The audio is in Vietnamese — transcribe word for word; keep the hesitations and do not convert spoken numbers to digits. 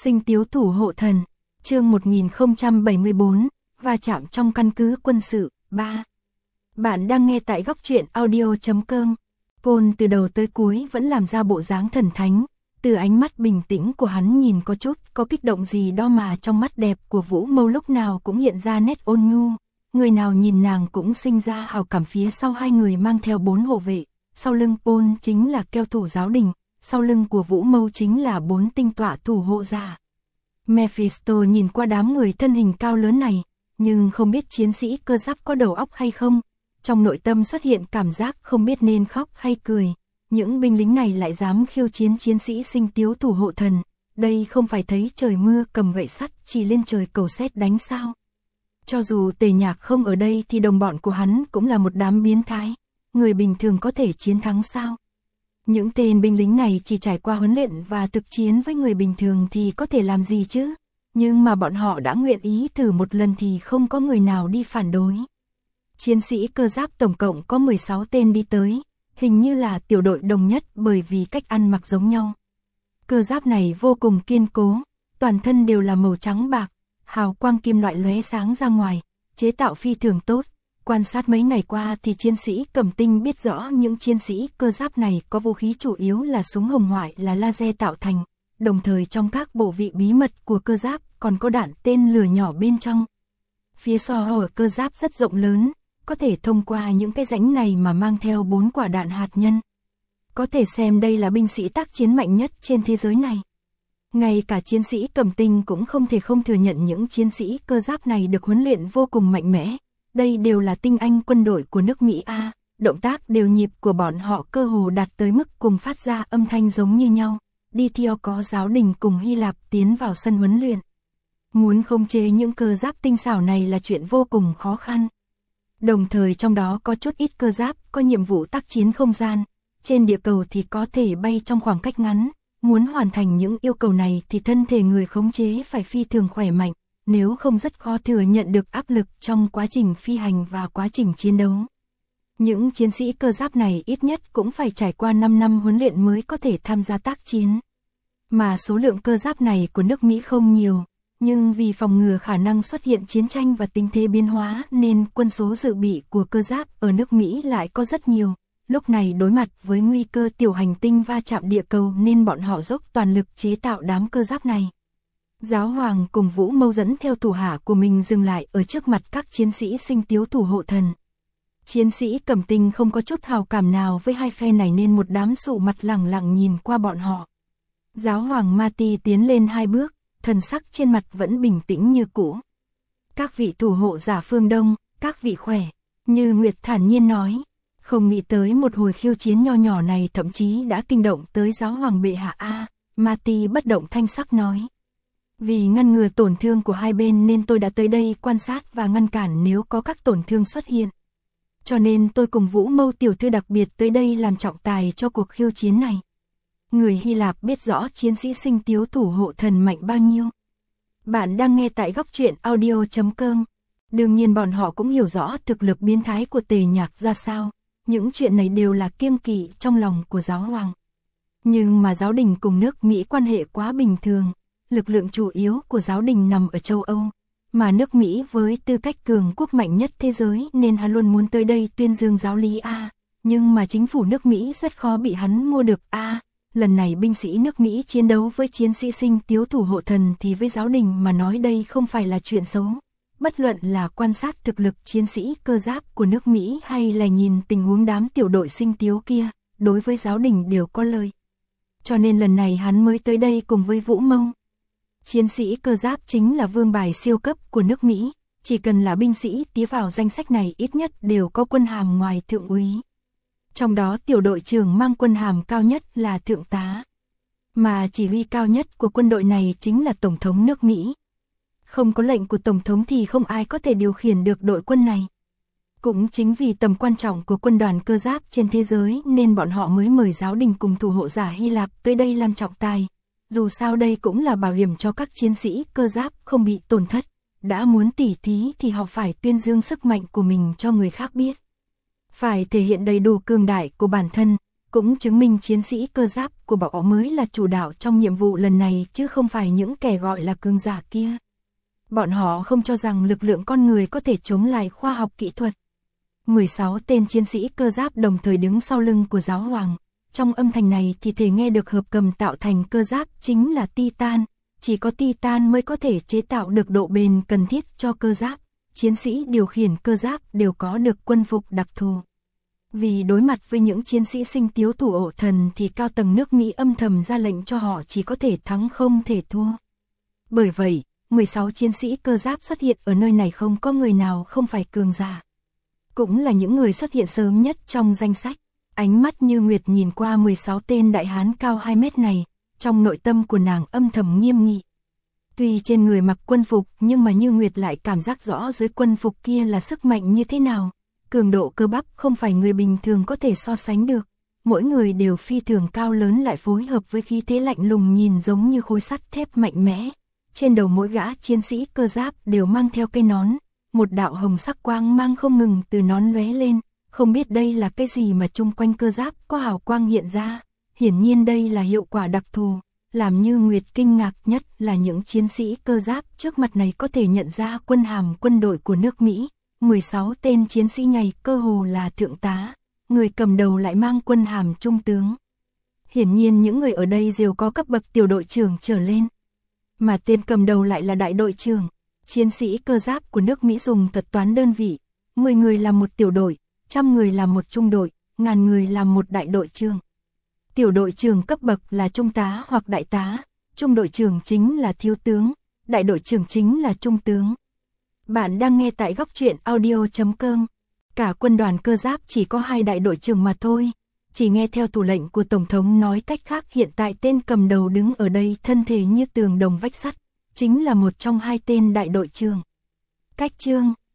Sinh tiếu thủ hộ thần, chương một nghìn không trăm bảy mươi tư, va chạm trong căn cứ quân sự, ba. Bạn đang nghe tại góc truyện audio chấm com. Paul từ đầu tới cuối vẫn làm ra bộ dáng thần thánh, từ ánh mắt bình tĩnh của hắn nhìn có chút có kích động gì đó mà trong mắt đẹp của Vũ Mâu lúc nào cũng hiện ra nét ôn nhu, người nào nhìn nàng cũng sinh ra hào cảm. Phía sau hai người mang theo bốn hộ vệ, sau lưng Paul chính là keo thủ giáo đình, sau lưng của Vũ Mâu chính là bốn tinh tọa thủ hộ giả. Mephisto nhìn qua đám người thân hình cao lớn này, nhưng không biết chiến sĩ cơ giáp có đầu óc hay không, trong nội tâm xuất hiện cảm giác không biết nên khóc hay cười. Những binh lính này lại dám khiêu chiến chiến sĩ sinh tiếu thủ hộ thần, đây không phải thấy trời mưa cầm gậy sắt chỉ lên trời cầu sét đánh sao? Cho dù Tề Nhạc không ở đây thì đồng bọn của hắn cũng là một đám biến thái, người bình thường có thể chiến thắng sao? Những tên binh lính này chỉ trải qua huấn luyện và thực chiến với người bình thường thì có thể làm gì chứ? Nhưng mà bọn họ đã nguyện ý thử một lần thì không có người nào đi phản đối. Chiến sĩ cơ giáp tổng cộng có mười sáu tên đi tới, hình như là tiểu đội đồng nhất bởi vì cách ăn mặc giống nhau. Cơ giáp này vô cùng kiên cố, toàn thân đều là màu trắng bạc, hào quang kim loại lóe sáng ra ngoài, chế tạo phi thường tốt. Quan sát mấy ngày qua thì chiến sĩ Cẩm Tinh biết rõ những chiến sĩ cơ giáp này có vũ khí chủ yếu là súng hồng ngoại là laser tạo thành, đồng thời trong các bộ vị bí mật của cơ giáp còn có đạn tên lửa nhỏ bên trong. Phía sau ở cơ giáp rất rộng lớn, có thể thông qua những cái rãnh này mà mang theo bốn quả đạn hạt nhân. Có thể xem đây là binh sĩ tác chiến mạnh nhất trên thế giới này. Ngay cả chiến sĩ Cẩm Tinh cũng không thể không thừa nhận những chiến sĩ cơ giáp này được huấn luyện vô cùng mạnh mẽ. Đây đều là tinh anh quân đội của nước Mỹ A, động tác đều nhịp của bọn họ cơ hồ đạt tới mức cùng phát ra âm thanh giống như nhau. Đi theo có giáo đình cùng Hy Lạp tiến vào sân huấn luyện. Muốn khống chế những cơ giáp tinh xảo này là chuyện vô cùng khó khăn. Đồng thời trong đó có chút ít cơ giáp có nhiệm vụ tác chiến không gian, trên địa cầu thì có thể bay trong khoảng cách ngắn. Muốn hoàn thành những yêu cầu này thì thân thể người khống chế phải phi thường khỏe mạnh, nếu không rất khó thừa nhận được áp lực trong quá trình phi hành và quá trình chiến đấu. Những chiến sĩ cơ giáp này ít nhất cũng phải trải qua năm năm huấn luyện mới có thể tham gia tác chiến. Mà số lượng cơ giáp này của nước Mỹ không nhiều, nhưng vì phòng ngừa khả năng xuất hiện chiến tranh và tình thế biến hóa nên quân số dự bị của cơ giáp ở nước Mỹ lại có rất nhiều. Lúc này đối mặt với nguy cơ tiểu hành tinh va chạm địa cầu nên bọn họ dốc toàn lực chế tạo đám cơ giáp này. Giáo hoàng cùng Vũ Mâu dẫn theo thủ hạ của mình dừng lại ở trước mặt các chiến sĩ sinh tiếu thủ hộ thần. Chiến sĩ Cẩm Tinh không có chút hào cảm nào với hai phe này nên một đám sụ mặt lẳng lặng nhìn qua bọn họ. Giáo hoàng Mati tiến lên hai bước, thần sắc trên mặt vẫn bình tĩnh như cũ. Các vị thủ hộ giả phương Đông, các vị khỏe, Như Nguyệt thản nhiên nói. Không nghĩ tới một hồi khiêu chiến nho nhỏ này thậm chí đã kinh động tới giáo hoàng bệ hạ A, Mati bất động thanh sắc nói. Vì ngăn ngừa tổn thương của hai bên nên tôi đã tới đây quan sát và ngăn cản nếu có các tổn thương xuất hiện. Cho nên tôi cùng Vũ Mâu tiểu thư đặc biệt tới đây làm trọng tài cho cuộc khiêu chiến này. Người Hy Lạp biết rõ chiến sĩ sinh tiếu thủ hộ thần mạnh bao nhiêu. Bạn đang nghe tại góc truyện audio chấm com. Đương nhiên bọn họ cũng hiểu rõ thực lực biến thái của Tề Nhạc ra sao. Những chuyện này đều là kiêng kỵ trong lòng của giáo hoàng. Nhưng mà giáo đình cùng nước Mỹ quan hệ quá bình thường. Lực lượng chủ yếu của giáo đình nằm ở châu Âu, mà nước Mỹ với tư cách cường quốc mạnh nhất thế giới nên hắn luôn muốn tới đây tuyên dương giáo lý A, nhưng mà chính phủ nước Mỹ rất khó bị hắn mua được A. Lần này binh sĩ nước Mỹ chiến đấu với chiến sĩ sinh tiếu thủ hộ thần thì với giáo đình mà nói đây không phải là chuyện xấu. Bất luận là quan sát thực lực chiến sĩ cơ giáp của nước Mỹ hay là nhìn tình huống đám tiểu đội sinh tiếu kia, đối với giáo đình đều có lợi. Cho nên lần này hắn mới tới đây cùng với Vũ Mâu. Chiến sĩ cơ giáp chính là vương bài siêu cấp của nước Mỹ, chỉ cần là binh sĩ tiến vào danh sách này ít nhất đều có quân hàm ngoài thượng úy. Trong đó tiểu đội trưởng mang quân hàm cao nhất là thượng tá. Mà chỉ huy cao nhất của quân đội này chính là Tổng thống nước Mỹ. Không có lệnh của Tổng thống thì không ai có thể điều khiển được đội quân này. Cũng chính vì tầm quan trọng của quân đoàn cơ giáp trên thế giới nên bọn họ mới mời giáo đình cùng thủ hộ giả Hy Lạp tới đây làm trọng tài. Dù sao đây cũng là bảo hiểm cho các chiến sĩ cơ giáp không bị tổn thất. Đã muốn tỉ thí thì họ phải tuyên dương sức mạnh của mình cho người khác biết. Phải thể hiện đầy đủ cường đại của bản thân, cũng chứng minh chiến sĩ cơ giáp của bọn họ mới là chủ đạo trong nhiệm vụ lần này chứ không phải những kẻ gọi là cường giả kia. Bọn họ không cho rằng lực lượng con người có thể chống lại khoa học kỹ thuật. mười sáu tên chiến sĩ cơ giáp đồng thời đứng sau lưng của giáo hoàng. Trong âm thanh này thì thể nghe được hợp cầm tạo thành cơ giáp chính là Titan. Chỉ có Titan mới có thể chế tạo được độ bền cần thiết cho cơ giáp. Chiến sĩ điều khiển cơ giáp đều có được quân phục đặc thù. Vì đối mặt với những chiến sĩ sinh tiếu thủ ổ thần thì cao tầng nước Mỹ âm thầm ra lệnh cho họ chỉ có thể thắng không thể thua. Bởi vậy, mười sáu chiến sĩ cơ giáp xuất hiện ở nơi này không có người nào không phải cường giả. Cũng là những người xuất hiện sớm nhất trong danh sách. Ánh mắt Như Nguyệt nhìn qua mười sáu tên đại hán cao hai mét này, trong nội tâm của nàng âm thầm nghiêm nghị. Tuy trên người mặc quân phục nhưng mà Như Nguyệt lại cảm giác rõ dưới quân phục kia là sức mạnh như thế nào. Cường độ cơ bắp không phải người bình thường có thể so sánh được. Mỗi người đều phi thường cao lớn lại phối hợp với khí thế lạnh lùng nhìn giống như khối sắt thép mạnh mẽ. Trên đầu mỗi gã chiến sĩ cơ giáp đều mang theo cây nón. Một đạo hồng sắc quang mang không ngừng từ nón lóe lên. Không biết đây là cái gì mà chung quanh cơ giáp có hào quang hiện ra. Hiển nhiên đây là hiệu quả đặc thù. Làm Như Nguyệt kinh ngạc nhất là những chiến sĩ cơ giáp trước mặt này có thể nhận ra quân hàm quân đội của nước Mỹ. mười sáu tên chiến sĩ này cơ hồ là thượng tá, người cầm đầu lại mang quân hàm trung tướng. Hiển nhiên những người ở đây đều có cấp bậc tiểu đội trưởng trở lên. Mà tên cầm đầu lại là đại đội trưởng. Chiến sĩ cơ giáp của nước Mỹ dùng thuật toán đơn vị. mười người là một tiểu đội, trăm người là một trung đội, ngàn người là một đại đội trưởng. Tiểu đội trưởng cấp bậc là trung tá hoặc đại tá, trung đội trưởng chính là thiếu tướng, đại đội trưởng chính là trung tướng. Bạn đang nghe tại góc truyện audio chấm com. Cả quân đoàn cơ giáp chỉ có hai đại đội trưởng mà thôi. Chỉ nghe theo thủ lệnh của Tổng thống nói cách khác hiện tại tên cầm đầu đứng ở đây thân thể như tường đồng vách sắt. Chính là một trong hai tên đại đội trưởng. Cách chương